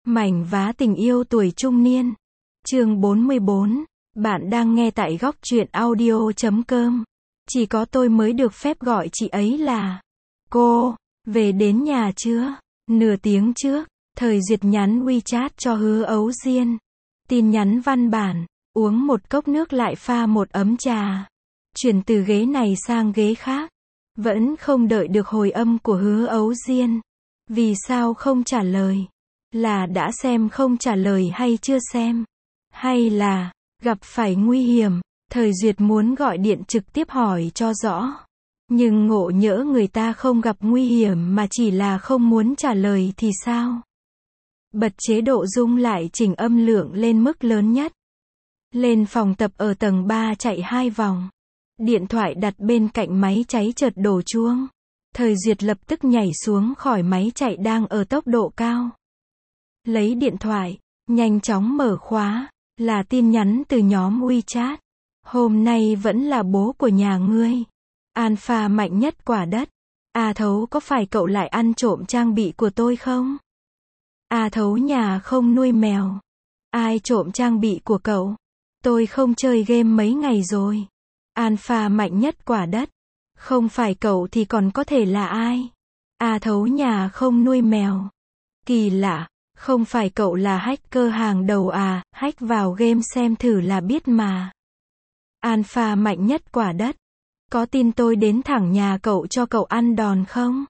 Mảnh vá tình yêu tuổi trung niên. Chương 44. Bạn đang nghe tại góc truyện audio.com. Chỉ có tôi mới được phép gọi chị ấy là cô. Về đến nhà chưa? Nửa tiếng trước, Thời Duyệt nhắn WeChat cho Hứa Ấu Diên. Tin nhắn văn bản, uống một cốc nước lại pha một ấm trà. Chuyển từ ghế này sang ghế khác. Vẫn không đợi được hồi âm của Hứa Ấu Diên. Vì sao không trả lời? Là đã xem không trả lời hay chưa xem? Hay là gặp phải nguy hiểm? Thời Duyệt muốn gọi điện trực tiếp hỏi cho rõ. Nhưng ngộ nhỡ người ta không gặp nguy hiểm mà chỉ là không muốn trả lời thì sao? Bật chế độ rung lại chỉnh âm lượng lên mức lớn nhất. Lên phòng tập ở tầng 3 chạy 2 vòng. Điện thoại đặt bên cạnh máy cháy chợt đổ chuông. Thời Duyệt lập tức nhảy xuống khỏi máy chạy đang ở tốc độ cao. Lấy điện thoại, nhanh chóng mở khóa, là tin nhắn từ nhóm WeChat. Hôm nay vẫn là bố của nhà ngươi. Alpha mạnh nhất quả đất. A Thấu, có phải cậu lại ăn trộm trang bị của tôi không? A Thấu, nhà không nuôi mèo. Ai trộm trang bị của cậu? Tôi không chơi game mấy ngày rồi. Alpha mạnh nhất quả đất. Không phải cậu thì còn có thể là ai? A Thấu, nhà không nuôi mèo. Kỳ lạ, không phải cậu là hacker hàng đầu à? Hack vào game xem thử là biết mà. Alpha mạnh nhất quả đất. Có tin tôi đến thẳng nhà cậu cho cậu ăn đòn không?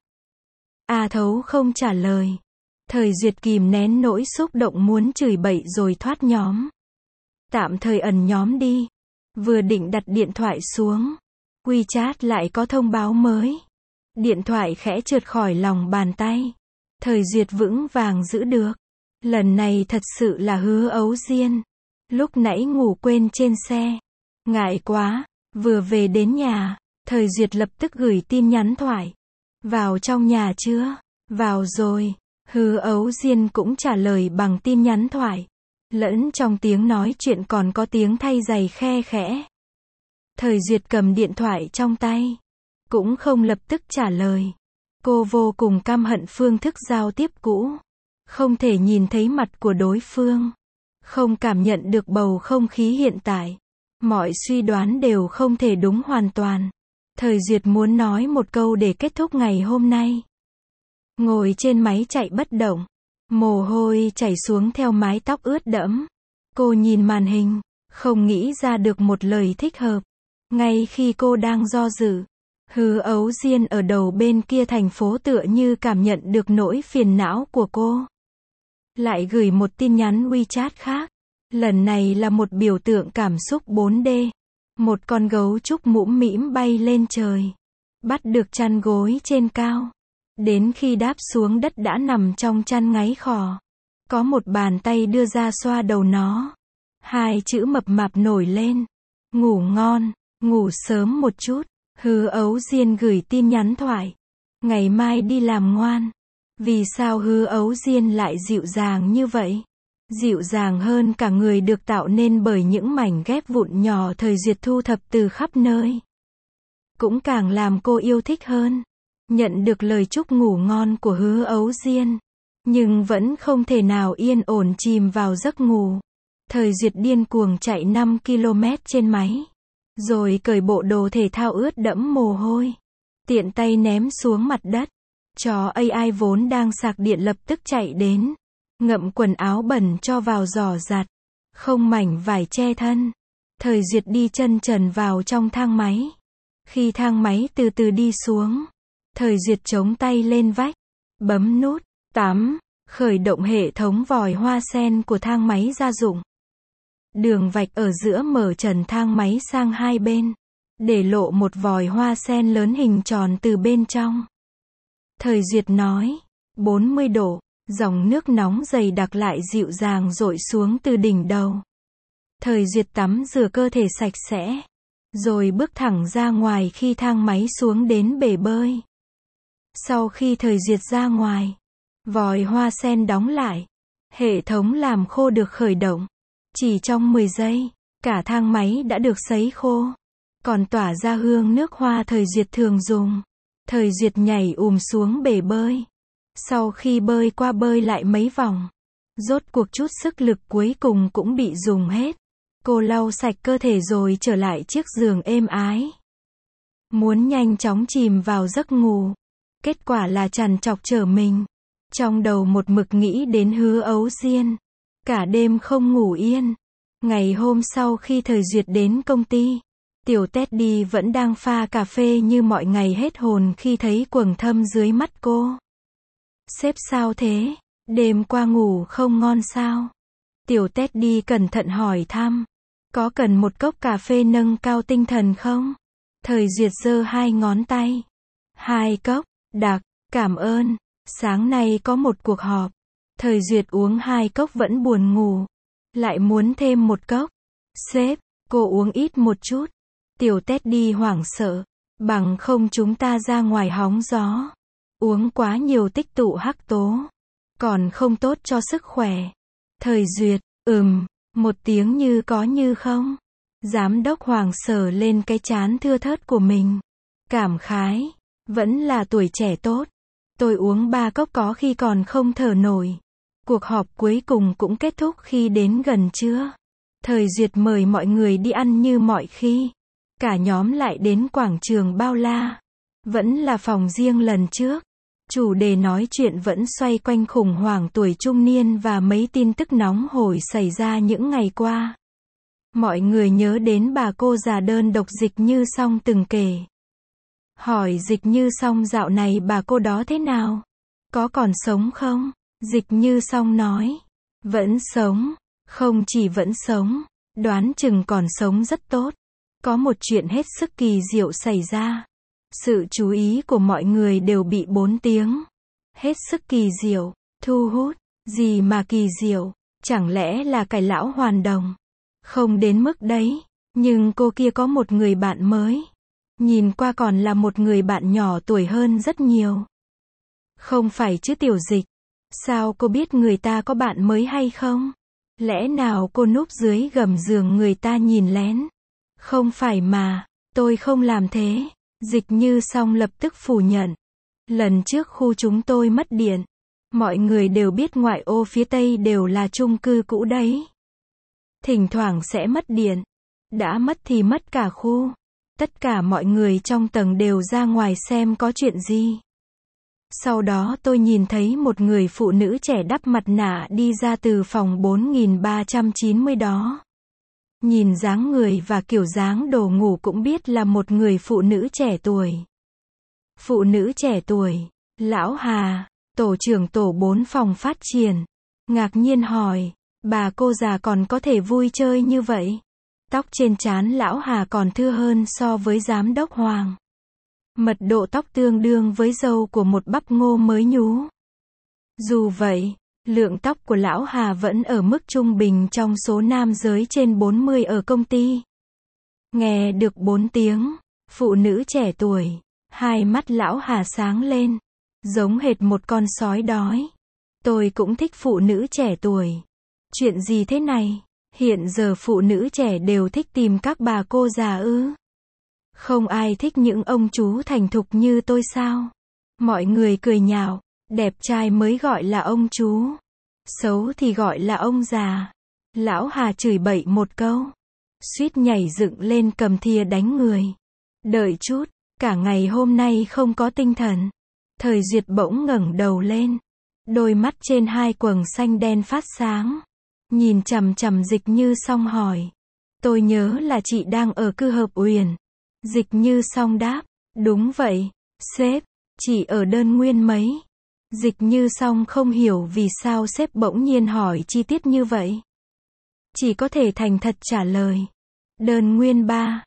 A Thấu không trả lời. Thời Duyệt kìm nén nỗi xúc động muốn chửi bậy rồi thoát nhóm. Tạm thời ẩn nhóm đi. Vừa định đặt điện thoại xuống, WeChat lại có thông báo mới. Điện thoại khẽ trượt khỏi lòng bàn tay. Thời Duyệt vững vàng giữ được. Lần này thật sự là Hứa Ấu Diên. Lúc nãy ngủ quên trên xe. Ngại quá. Vừa về đến nhà, Thời Duyệt lập tức gửi tin nhắn thoại. Vào trong nhà chưa? Vào rồi. Hứa Ấu Diên cũng trả lời bằng tin nhắn thoại. Lẫn trong tiếng nói chuyện còn có tiếng thay giày khe khẽ. Thời Duyệt cầm điện thoại trong tay. Cũng không lập tức trả lời. Cô vô cùng căm hận phương thức giao tiếp cũ. Không thể nhìn thấy mặt của đối phương. Không cảm nhận được bầu không khí hiện tại. Mọi suy đoán đều không thể đúng hoàn toàn. Thời Duyệt muốn nói một câu để kết thúc ngày hôm nay. Ngồi trên máy chạy bất động. Mồ hôi chảy xuống theo mái tóc ướt đẫm. Cô nhìn màn hình, không nghĩ ra được một lời thích hợp. Ngay khi cô đang do dự, Hứa Ấu Diên ở đầu bên kia thành phố tựa như cảm nhận được nỗi phiền não của cô. Lại gửi một tin nhắn WeChat khác. Lần này là một biểu tượng cảm xúc 4D. Một con gấu trúc mũm mĩm bay lên trời. Bắt được chăn gối trên cao. Đến khi đáp xuống đất đã nằm trong chăn ngáy khò. Có một bàn tay đưa ra xoa đầu nó. Hai chữ mập mạp nổi lên. Ngủ ngon, ngủ sớm một chút. Hứa Ấu Diên gửi tin nhắn thoại. Ngày mai đi làm ngoan. Vì sao Hứa Ấu Diên lại dịu dàng như vậy? Dịu dàng hơn cả người được tạo nên bởi những mảnh ghép vụn nhỏ Thời Duyệt thu thập từ khắp nơi. Cũng càng làm cô yêu thích hơn. Nhận được lời chúc ngủ ngon của Hứa Ấu Diên. Nhưng vẫn không thể nào yên ổn chìm vào giấc ngủ. Thời Duyệt điên cuồng chạy 5 km trên máy. Rồi cởi bộ đồ thể thao ướt đẫm mồ hôi. Tiện tay ném xuống mặt đất. Chó AI vốn đang sạc điện lập tức chạy đến. Ngậm quần áo bẩn cho vào giỏ giặt. Không mảnh vải che thân. Thời Duyệt đi chân trần vào trong thang máy. Khi thang máy từ từ đi xuống, Thời Duyệt chống tay lên vách. Bấm nút tắm. Khởi động hệ thống vòi hoa sen của thang máy gia dụng. Đường vạch ở giữa mở trần thang máy sang hai bên. Để lộ một vòi hoa sen lớn hình tròn từ bên trong. Thời Duyệt nói. 40 độ. Dòng nước nóng dày đặc lại dịu dàng dội xuống từ đỉnh đầu. Thời Duyệt tắm rửa cơ thể sạch sẽ. Rồi bước thẳng ra ngoài khi thang máy xuống đến bể bơi. Sau khi Thời Duyệt ra ngoài, vòi hoa sen đóng lại. Hệ thống làm khô được khởi động. Chỉ trong 10 giây, cả thang máy đã được sấy khô. Còn tỏa ra hương nước hoa Thời Duyệt thường dùng. Thời Duyệt nhảy xuống bể bơi. Sau khi bơi qua bơi lại mấy vòng, Rốt cuộc chút sức lực cuối cùng cũng bị dùng hết. Cô lau sạch cơ thể rồi trở lại chiếc giường êm ái. Muốn nhanh chóng chìm vào giấc ngủ. Kết quả là trằn trọc trở mình. Trong đầu một mực nghĩ đến Hứa Ấu Diên. Cả đêm không ngủ yên. Ngày hôm sau khi Thời Duyệt đến công ty, tiểu Teddy vẫn đang pha cà phê như mọi ngày hết hồn khi thấy quầng thâm dưới mắt cô. Sếp sao thế? Đêm qua ngủ không ngon sao? Tiểu Teddy cẩn thận hỏi thăm. Có cần một cốc cà phê nâng cao tinh thần không? Thời Duyệt giơ 2 ngón tay. 2 cốc, đặc, cảm ơn. Sáng nay có một cuộc họp. Thời Duyệt uống 2 cốc vẫn buồn ngủ. Lại muốn thêm một cốc. Sếp, cô uống ít một chút. Tiểu Teddy hoảng sợ. Bằng không chúng ta ra ngoài hóng gió. Uống quá nhiều tích tụ hắc tố. Còn không tốt cho sức khỏe. Thời Duyệt, một tiếng như có như không. Giám đốc Hoàng sờ lên cái trán thưa thớt của mình. Cảm khái. Vẫn là tuổi trẻ tốt. Tôi uống 3 cốc có khi còn không thở nổi. Cuộc họp cuối cùng cũng kết thúc khi đến gần trưa. Thời Duyệt mời mọi người đi ăn như mọi khi. Cả nhóm lại đến quảng trường bao la. Vẫn là phòng riêng lần trước. Chủ đề nói chuyện vẫn xoay quanh khủng hoảng tuổi trung niên và mấy tin tức nóng hổi xảy ra những ngày qua. Mọi người nhớ đến bà cô già đơn độc Dịch Như Song từng kể. Hỏi Dịch Như Song dạo này bà cô đó thế nào? Có còn sống không? Dịch Như Song nói. Vẫn sống. Không chỉ vẫn sống. Đoán chừng còn sống rất tốt. Có một chuyện hết sức kỳ diệu xảy ra. Sự chú ý của mọi người đều bị 4 tiếng. Hết sức kỳ diệu. Thu hút. Gì mà kỳ diệu? Chẳng lẽ là cái lão hoàn đồng? Không đến mức đấy. Nhưng cô kia có một người bạn mới. Nhìn qua còn là một người bạn nhỏ tuổi hơn rất nhiều. Không phải chứ Tiểu Dịch. Sao cô biết người ta có bạn mới hay không? Lẽ nào cô núp dưới gầm giường người ta nhìn lén? Không phải mà, tôi không làm thế. Dịch Như Song lập tức phủ nhận. Lần trước khu chúng tôi mất điện. Mọi người đều biết ngoại ô phía Tây đều là chung cư cũ đấy. Thỉnh thoảng sẽ mất điện. Đã mất thì mất cả khu. Tất cả mọi người trong tầng đều ra ngoài xem có chuyện gì. Sau đó tôi nhìn thấy một người phụ nữ trẻ đắp mặt nạ đi ra từ phòng 4390 đó. Nhìn dáng người và kiểu dáng đồ ngủ cũng biết là một người phụ nữ trẻ tuổi. Phụ nữ trẻ tuổi. Lão Hà, tổ trưởng tổ 4 phòng phát triển. Ngạc nhiên hỏi, bà cô già còn có thể vui chơi như vậy? Tóc trên trán lão Hà còn thưa hơn so với giám đốc Hoàng. Mật độ tóc tương đương với râu của một bắp ngô mới nhú. Dù vậy, lượng tóc của lão Hà vẫn ở mức trung bình trong số nam giới trên 40 ở công ty. Nghe được 4 tiếng, phụ nữ trẻ tuổi, 2 mắt lão Hà sáng lên, giống hệt một con sói đói. Tôi cũng thích phụ nữ trẻ tuổi. Chuyện gì thế này? Hiện giờ phụ nữ trẻ đều thích tìm các bà cô già ư? Không ai thích những ông chú thành thục như tôi sao? Mọi người cười nhạo, đẹp trai mới gọi là ông chú. Xấu thì gọi là ông già. Lão Hà chửi bậy một câu. Suýt nhảy dựng lên cầm thìa đánh người. Đợi chút, cả ngày hôm nay không có tinh thần. Thời Duyệt bỗng ngẩng đầu lên. Đôi mắt trên 2 quầng xanh đen phát sáng. Nhìn chằm chằm Dịch Như Song hỏi. Tôi nhớ là chị đang ở Cư Hợp Uyển. Dịch Như Song đáp. Đúng vậy, sếp, chị ở đơn nguyên mấy. Dịch Như Song không hiểu vì sao sếp bỗng nhiên hỏi chi tiết như vậy. Chỉ có thể thành thật trả lời. Đơn nguyên 3,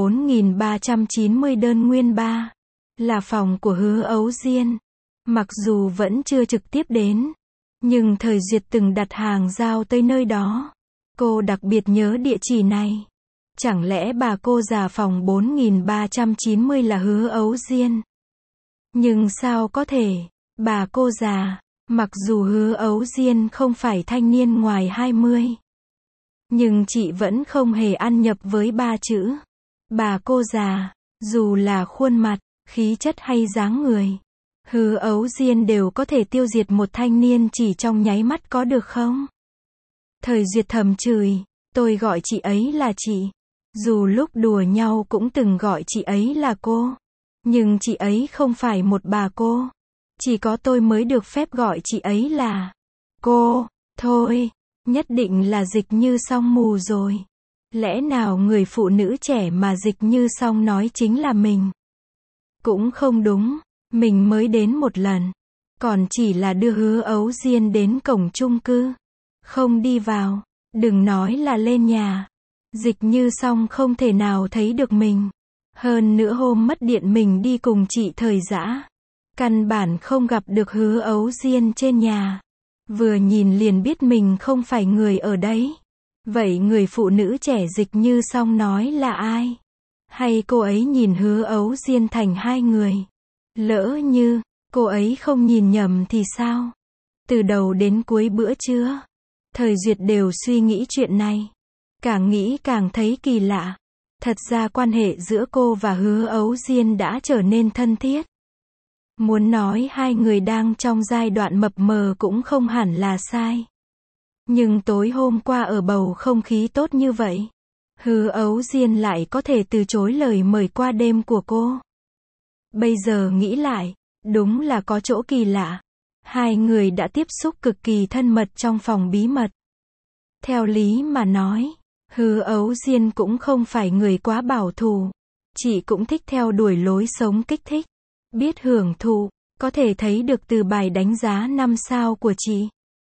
4390 đơn nguyên 3. Là phòng của Hứa Ấu Diên. Mặc dù vẫn chưa trực tiếp đến. Nhưng Thời Duyệt từng đặt hàng giao tới nơi đó. Cô đặc biệt nhớ địa chỉ này. Chẳng lẽ bà cô già phòng 4390 là Hứa Ấu Diên? Nhưng sao có thể? Bà cô già, mặc dù Hứa Ấu Diên không phải thanh niên ngoài 20. Nhưng chị vẫn không hề ăn nhập với 3 chữ. Bà cô già, dù là khuôn mặt, khí chất hay dáng người. Hứa Ấu Diên đều có thể tiêu diệt một thanh niên chỉ trong nháy mắt có được không? Thời Duyệt thầm chửi, tôi gọi chị ấy là chị. Dù lúc đùa nhau cũng từng gọi chị ấy là cô. Nhưng chị ấy không phải một bà cô. Chỉ có tôi mới được phép gọi chị ấy là cô. Thôi, nhất định là Dịch Như Song mù rồi. Lẽ nào người phụ nữ trẻ mà Dịch Như Song nói chính là mình? Cũng không đúng, mình mới đến một lần. Còn chỉ là đưa Hứa Ấu Diên đến cổng chung cư. Không đi vào, đừng nói là lên nhà. Dịch Như Song không thể nào thấy được mình. Hơn nữa hôm mất điện mình đi cùng chị Thời Dã. Căn bản không gặp được Hứa Ấu Diên trên nhà. Vừa nhìn liền biết mình không phải người ở đấy. Vậy người phụ nữ trẻ Dịch Như Song nói là ai? Hay cô ấy nhìn Hứa Ấu Diên thành hai người? Lỡ như cô ấy không nhìn nhầm thì sao? Từ đầu đến cuối bữa trưa, Thời Duyệt đều suy nghĩ chuyện này. Càng nghĩ càng thấy kỳ lạ. Thật ra quan hệ giữa cô và Hứa Ấu Diên đã trở nên thân thiết. Muốn nói hai người đang trong giai đoạn mập mờ cũng không hẳn là sai. Nhưng tối hôm qua ở bầu không khí tốt như vậy, Hứa Ấu Diên lại có thể từ chối lời mời qua đêm của cô. Bây giờ nghĩ lại, đúng là có chỗ kỳ lạ. Hai người đã tiếp xúc cực kỳ thân mật trong phòng bí mật. Theo lý mà nói, Hứa Ấu Diên cũng không phải người quá bảo thủ. Chị cũng thích theo đuổi lối sống kích thích. Biết hưởng thụ, có thể thấy được từ bài đánh giá 5 sao của chị.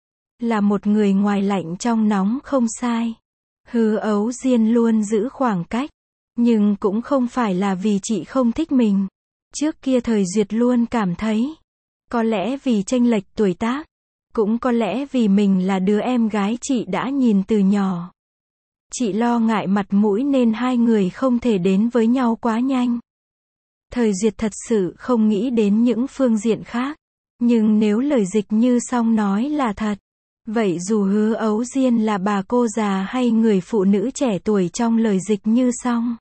Là một người ngoài lạnh trong nóng không sai. Hứa Ấu Diên luôn giữ khoảng cách. Nhưng cũng không phải là vì chị không thích mình. Trước kia Thời Duyệt luôn cảm thấy. Có lẽ vì chênh lệch tuổi tác. Cũng có lẽ vì mình là đứa em gái chị đã nhìn từ nhỏ. Chị lo ngại mặt mũi nên hai người không thể đến với nhau quá nhanh. Thời Duyệt thật sự không nghĩ đến những phương diện khác. Nhưng nếu lời Dịch Như Song nói là thật, vậy dù Hứa Ấu Diên là bà cô già hay người phụ nữ trẻ tuổi trong lời Dịch Như Song,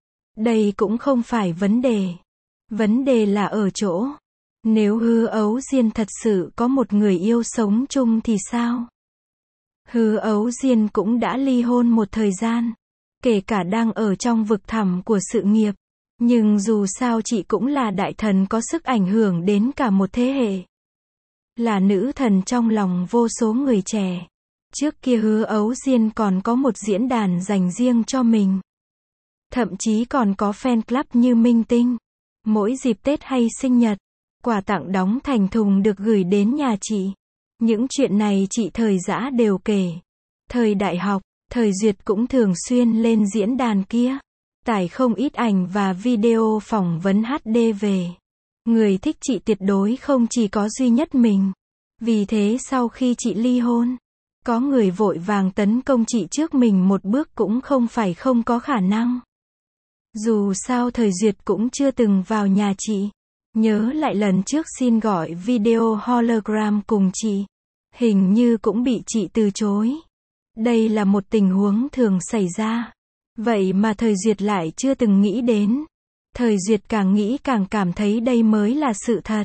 đây cũng không phải vấn đề. Vấn đề là ở chỗ, nếu Hứa Ấu Diên thật sự có một người yêu sống chung thì sao? Hứa Ấu Diên cũng đã ly hôn một thời gian, kể cả đang ở trong vực thẳm của sự nghiệp. Nhưng dù sao chị cũng là đại thần có sức ảnh hưởng đến cả một thế hệ. Là nữ thần trong lòng vô số người trẻ. Trước kia Hứa Ấu Diên còn có một diễn đàn dành riêng cho mình. Thậm chí còn có fan club như Minh Tinh. Mỗi dịp Tết hay sinh nhật, quà tặng đóng thành thùng được gửi đến nhà chị. Những chuyện này chị Thời Dã đều kể. Thời đại học, Thời Duyệt cũng thường xuyên lên diễn đàn kia. Tải không ít ảnh và video phỏng vấn HD về. Người thích chị tuyệt đối không chỉ có duy nhất mình. Vì thế sau khi chị ly hôn, có người vội vàng tấn công chị trước mình một bước cũng không phải không có khả năng. Dù sao Thời Duyệt cũng chưa từng vào nhà chị. Nhớ lại lần trước xin gọi video hologram cùng chị. Hình như cũng bị chị từ chối. Đây là một tình huống thường xảy ra. Vậy mà Thời Duyệt lại chưa từng nghĩ đến. Thời Duyệt càng nghĩ càng cảm thấy đây mới là sự thật.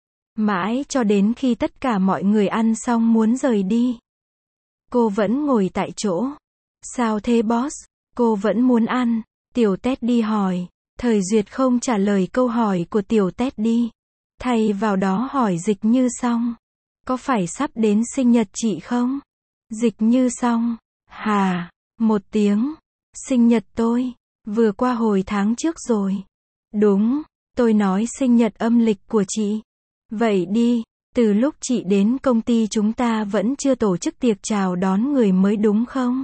Mãi cho đến khi tất cả mọi người ăn xong muốn rời đi. Cô vẫn ngồi tại chỗ. Sao thế boss? Cô vẫn muốn ăn. Tiểu Teddy hỏi. Thời Duyệt không trả lời câu hỏi của Tiểu Teddy. Thay vào đó hỏi Dịch Như Song. Có phải sắp đến sinh nhật chị không? Dịch Như Song. Hà. Một tiếng. Sinh nhật tôi. Vừa qua hồi tháng trước rồi. Đúng. Tôi nói sinh nhật âm lịch của chị. Vậy đi. Từ lúc chị đến công ty chúng ta vẫn chưa tổ chức tiệc chào đón người mới đúng không?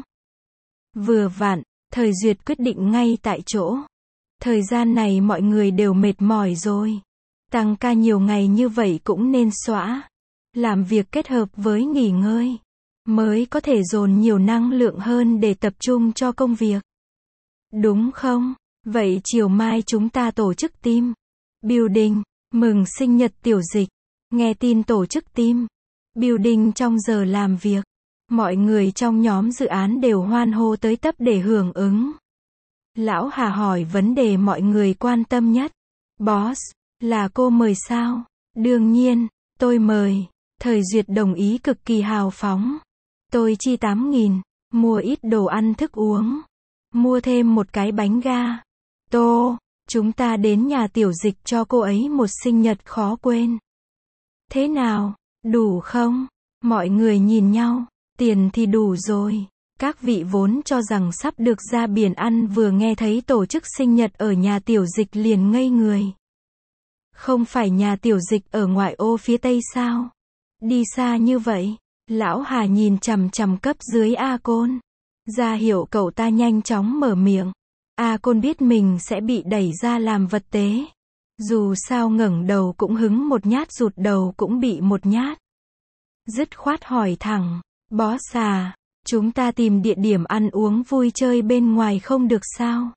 Vừa vặn. Thời Duyệt quyết định ngay tại chỗ. Thời gian này mọi người đều mệt mỏi rồi. Tăng ca nhiều ngày như vậy cũng nên xóa. Làm việc kết hợp với nghỉ ngơi. Mới có thể dồn nhiều năng lượng hơn để tập trung cho công việc. Đúng không? Vậy chiều mai chúng ta tổ chức team building, mừng sinh nhật Tiểu Dịch. Nghe tin tổ chức team building trong giờ làm việc. Mọi người trong nhóm dự án đều hoan hô tới tấp để hưởng ứng. Lão Hà hỏi vấn đề mọi người quan tâm nhất. Boss, là cô mời sao? Đương nhiên, tôi mời. Thời Duyệt đồng ý cực kỳ hào phóng. Tôi chi 8.000, mua ít đồ ăn thức uống. Mua thêm một cái bánh ga. Tô, chúng ta đến nhà Tiểu Dịch cho cô ấy một sinh nhật khó quên. Thế nào, đủ không? Mọi người nhìn nhau, tiền thì đủ rồi. Các vị vốn cho rằng sắp được ra biển ăn vừa nghe thấy tổ chức sinh nhật ở nhà Tiểu Dịch liền ngây người. Không phải nhà Tiểu Dịch ở ngoại ô phía Tây sao? Đi xa như vậy. Lão Hà nhìn chằm chằm cấp dưới A Côn. Ra hiệu cậu ta nhanh chóng mở miệng. A Côn biết mình sẽ bị đẩy ra làm vật tế. Dù sao ngẩng đầu cũng hứng một nhát, rụt đầu cũng bị một nhát. Dứt khoát hỏi thẳng, boss à, chúng ta tìm địa điểm ăn uống vui chơi bên ngoài không được sao?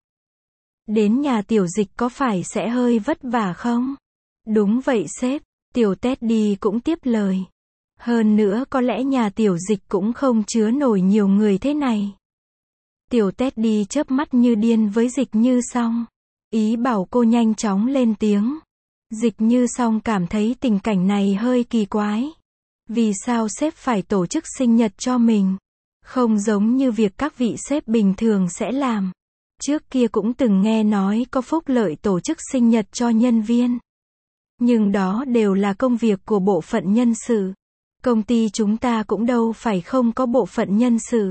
Đến nhà Tiểu Dịch có phải sẽ hơi vất vả không? Đúng vậy sếp, Tiểu Teddy cũng tiếp lời. Hơn nữa có lẽ nhà Tiểu Dịch cũng không chứa nổi nhiều người thế này. Tiểu Teddy chớp mắt như điên với Dịch Như Song. Ý bảo cô nhanh chóng lên tiếng. Dịch Như Song cảm thấy tình cảnh này hơi kỳ quái. Vì sao sếp phải tổ chức sinh nhật cho mình? Không giống như việc các vị sếp bình thường sẽ làm. Trước kia cũng từng nghe nói có phúc lợi tổ chức sinh nhật cho nhân viên. Nhưng đó đều là công việc của bộ phận nhân sự. Công ty chúng ta cũng đâu phải không có bộ phận nhân sự.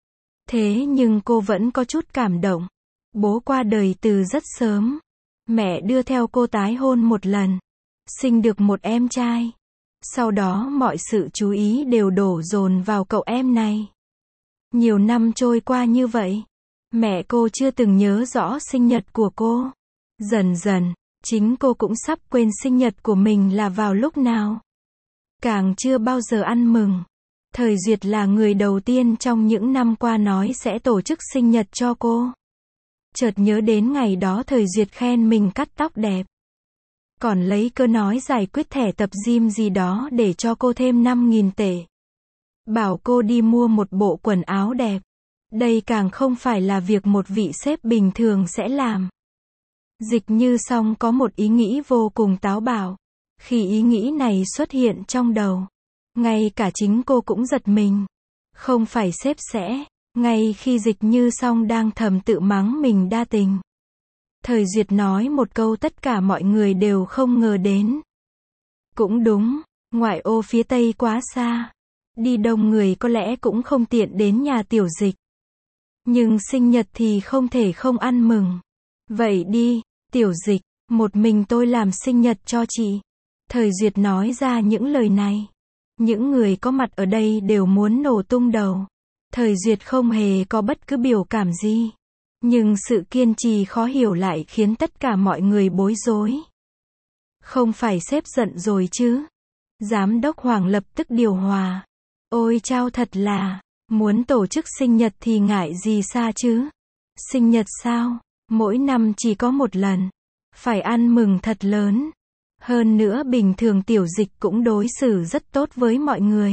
Thế nhưng cô vẫn có chút cảm động. Bố qua đời từ rất sớm. Mẹ đưa theo cô tái hôn một lần. Sinh được một em trai. Sau đó mọi sự chú ý đều đổ dồn vào cậu em này. Nhiều năm trôi qua như vậy. Mẹ cô chưa từng nhớ rõ sinh nhật của cô. Dần dần, chính cô cũng sắp quên sinh nhật của mình là vào lúc nào. Càng chưa bao giờ ăn mừng. Thời Duyệt là người đầu tiên trong những năm qua nói sẽ tổ chức sinh nhật cho cô. Chợt nhớ đến ngày đó Thời Duyệt khen mình cắt tóc đẹp. Còn lấy cơ nói giải quyết thẻ tập gym gì đó để cho cô thêm 5.000 tệ. Bảo cô đi mua một bộ quần áo đẹp. Đây càng không phải là việc một vị sếp bình thường sẽ làm. Dịch Như Song có một ý nghĩ vô cùng táo bạo. Khi ý nghĩ này xuất hiện trong đầu, ngay cả chính cô cũng giật mình. Không phải sếp sẽ, ngay khi Dịch Như Song đang thầm tự mắng mình đa tình. Thời Duyệt nói một câu tất cả mọi người đều không ngờ đến. Cũng đúng, ngoại ô phía Tây quá xa. Đi đông người có lẽ cũng không tiện đến nhà Tiểu Dịch. Nhưng sinh nhật thì không thể không ăn mừng. Vậy đi, Tiểu Dịch, một mình tôi làm sinh nhật cho chị. Thời Duyệt nói ra những lời này. Những người có mặt ở đây đều muốn nổ tung đầu. Thời Duyệt không hề có bất cứ biểu cảm gì. Nhưng sự kiên trì khó hiểu lại khiến tất cả mọi người bối rối. Không phải sếp giận rồi chứ? Giám đốc Hoàng lập tức điều hòa. Ôi chao, thật là, muốn tổ chức sinh nhật thì ngại gì xa chứ? Sinh nhật sao? Mỗi năm chỉ có một lần. Phải ăn mừng thật lớn. Hơn nữa bình thường Tiểu Dịch cũng đối xử rất tốt với mọi người.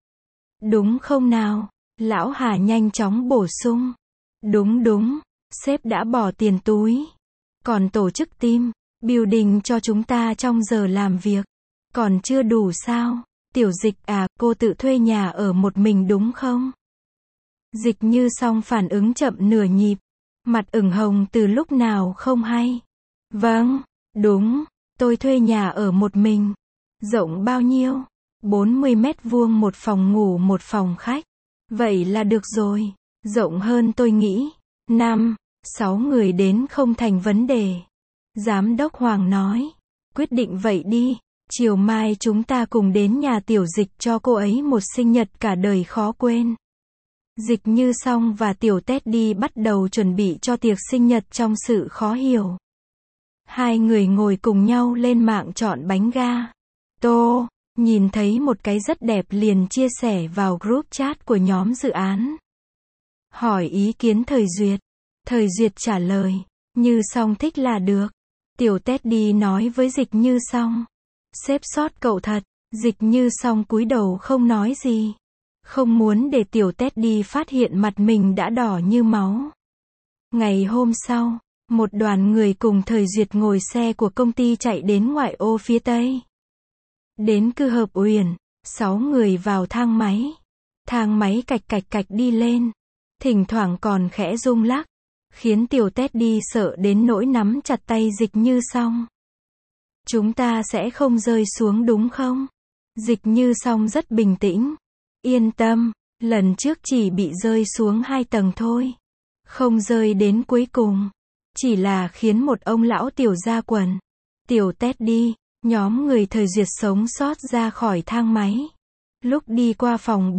Đúng không nào? Lão Hà nhanh chóng bổ sung. Đúng, sếp đã bỏ tiền túi. Còn tổ chức team building cho chúng ta trong giờ làm việc. Còn chưa đủ sao? Tiểu Dịch à, cô tự thuê nhà ở một mình đúng không? Dịch Như Song phản ứng chậm nửa nhịp. Mặt ửng hồng từ lúc nào không hay. Vâng, đúng. Tôi thuê nhà ở một mình. Rộng bao nhiêu? 40 mét vuông, một phòng ngủ một phòng khách. Vậy là được rồi. Rộng hơn tôi nghĩ. 5, 6 người đến không thành vấn đề. Giám đốc Hoàng nói. Quyết định vậy đi. Chiều mai chúng ta cùng đến nhà Tiểu Dịch cho cô ấy một sinh nhật cả đời khó quên. Dịch Như Song và Tiểu Teddy bắt đầu chuẩn bị cho tiệc sinh nhật trong sự khó hiểu. Hai người ngồi cùng nhau lên mạng chọn bánh ga. Tô, nhìn thấy một cái rất đẹp liền chia sẻ vào group chat của nhóm dự án. Hỏi ý kiến Thời Duyệt. Thời Duyệt trả lời, Như Song thích là được. Tiểu Teddy nói với Dịch Như Song. Sếp sót cậu thật. Dịch Như Song cúi đầu không nói gì. Không muốn để Tiểu Teddy phát hiện mặt mình đã đỏ như máu. Ngày hôm sau, một đoàn người cùng Thời Duyệt ngồi xe của công ty chạy đến ngoại ô phía Tây. Đến Cư Hợp Uyển, 6 người vào thang máy. Thang máy cạch cạch cạch đi lên. Thỉnh thoảng còn khẽ rung lắc, khiến Tiểu Teddy sợ đến nỗi nắm chặt tay Dịch Như Song. Chúng ta sẽ không rơi xuống đúng không? Dịch Như Song rất bình tĩnh. Yên tâm, lần trước chỉ bị rơi xuống 2 tầng thôi. Không rơi đến cuối cùng. Chỉ là khiến một ông lão tiểu ra quần. Tiểu Teddy, nhóm người Thời Duyệt sống sót ra khỏi thang máy. Lúc đi qua phòng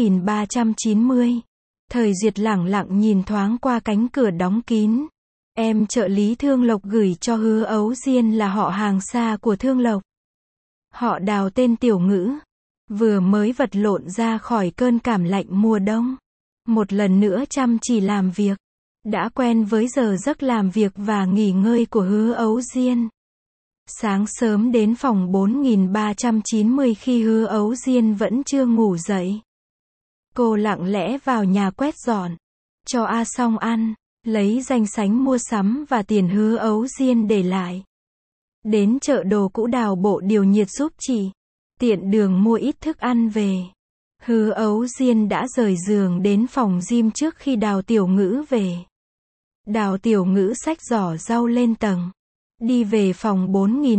4390, Thời Duyệt lẳng lặng nhìn thoáng qua cánh cửa đóng kín. Em trợ lý Thương Lộc gửi cho Hứa Ấu Diên là họ hàng xa của Thương Lộc. Họ Đào tên Tiểu Ngữ. Vừa mới vật lộn ra khỏi cơn cảm lạnh mùa đông. Một lần nữa chăm chỉ làm việc. Đã quen với giờ giấc làm việc và nghỉ ngơi của Hứa Ấu Diên. Sáng sớm đến phòng 4390 khi Hứa Ấu Diên vẫn chưa ngủ dậy. Cô lặng lẽ vào nhà quét dọn. Cho A Song ăn. Lấy danh sách mua sắm và tiền Hứa Ấu Diên để lại. Đến chợ đồ cũ Đào bộ điều nhiệt giúp chị. Tiện đường mua ít thức ăn về. Hứa Ấu Diên đã rời giường đến phòng gym trước khi Đào Tiểu Ngữ về. Đào Tiểu Ngữ xách giỏ rau lên tầng. Đi về phòng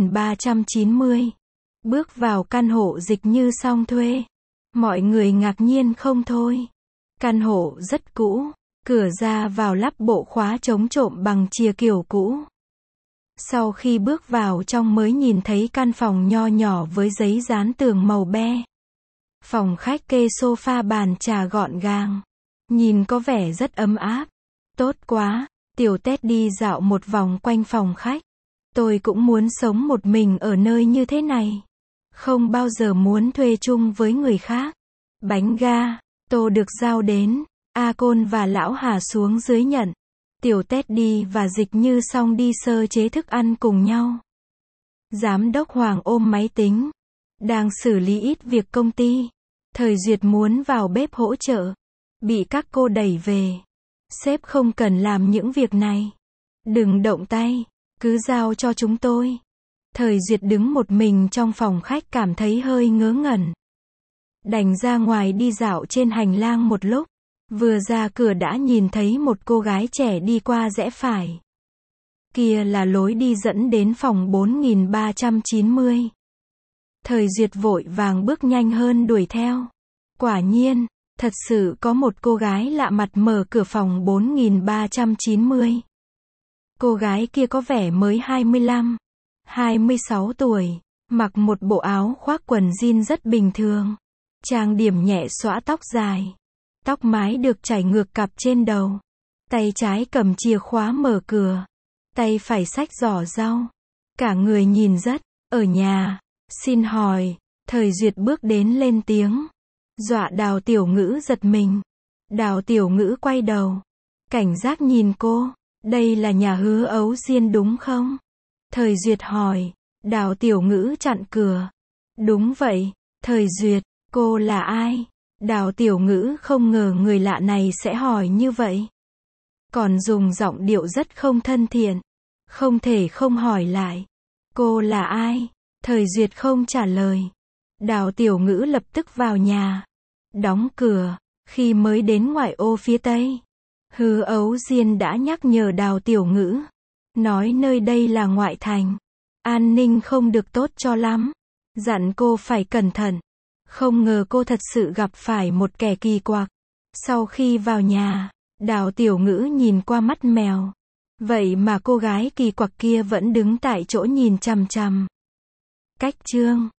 4390. Bước vào căn hộ Dịch Như Song thuê. Mọi người ngạc nhiên không thôi. Căn hộ rất cũ. Cửa ra vào lắp bộ khóa chống trộm bằng chìa kiểu cũ. Sau khi bước vào trong mới nhìn thấy căn phòng nho nhỏ với giấy dán tường màu be. Phòng khách kê sofa bàn trà gọn gàng. Nhìn có vẻ rất ấm áp. Tốt quá, Tiểu Teddy dạo một vòng quanh phòng khách. Tôi cũng muốn sống một mình ở nơi như thế này. Không bao giờ muốn thuê chung với người khác. Bánh ga, tô được giao đến. A Côn và Lão Hà xuống dưới nhận. Tiểu Teddy và Dịch Như Song đi sơ chế thức ăn cùng nhau. Giám đốc Hoàng ôm máy tính. Đang xử lý ít việc công ty. Thời Duyệt muốn vào bếp hỗ trợ. Bị các cô đẩy về. Sếp không cần làm những việc này. Đừng động tay. Cứ giao cho chúng tôi. Thời Duyệt đứng một mình trong phòng khách cảm thấy hơi ngớ ngẩn. Đành ra ngoài đi dạo trên hành lang một lúc. Vừa ra cửa đã nhìn thấy một cô gái trẻ đi qua rẽ phải. Kia là lối đi dẫn đến phòng 4390. Thời Duyệt vội vàng bước nhanh hơn đuổi theo. Quả nhiên, thật sự có một cô gái lạ mặt mở cửa phòng 4390. Cô gái kia có vẻ mới 25, 26 tuổi, mặc một bộ áo khoác quần jean rất bình thường. Trang điểm nhẹ xõa tóc dài. Tóc mái được chải ngược cặp trên đầu. Tay trái cầm chìa khóa mở cửa. Tay phải xách giỏ rau. Cả người nhìn rất, ở nhà. Xin hỏi, Thời Duyệt bước đến lên tiếng. Dọa Đào Tiểu Ngữ giật mình. Đào Tiểu Ngữ quay đầu. Cảnh giác nhìn cô. Đây là nhà Hứa Ấu Diên đúng không? Thời Duyệt hỏi. Đào Tiểu Ngữ chặn cửa. Đúng vậy, Thời Duyệt, cô là ai? Đào Tiểu Ngữ không ngờ người lạ này sẽ hỏi như vậy. Còn dùng giọng điệu rất không thân thiện. Không thể không hỏi lại. Cô là ai? Thời Duyệt không trả lời. Đào Tiểu Ngữ lập tức vào nhà. Đóng cửa. Khi mới đến ngoại ô phía tây, Hứa Ấu Diên đã nhắc nhở Đào Tiểu Ngữ. Nói nơi đây là ngoại thành. An ninh không được tốt cho lắm. Dặn cô phải cẩn thận. Không ngờ cô thật sự gặp phải một kẻ kỳ quặc. Sau khi vào nhà, Đào Tiểu Ngữ nhìn qua mắt mèo. Vậy mà cô gái kỳ quặc kia vẫn đứng tại chỗ nhìn chằm chằm. Cách chương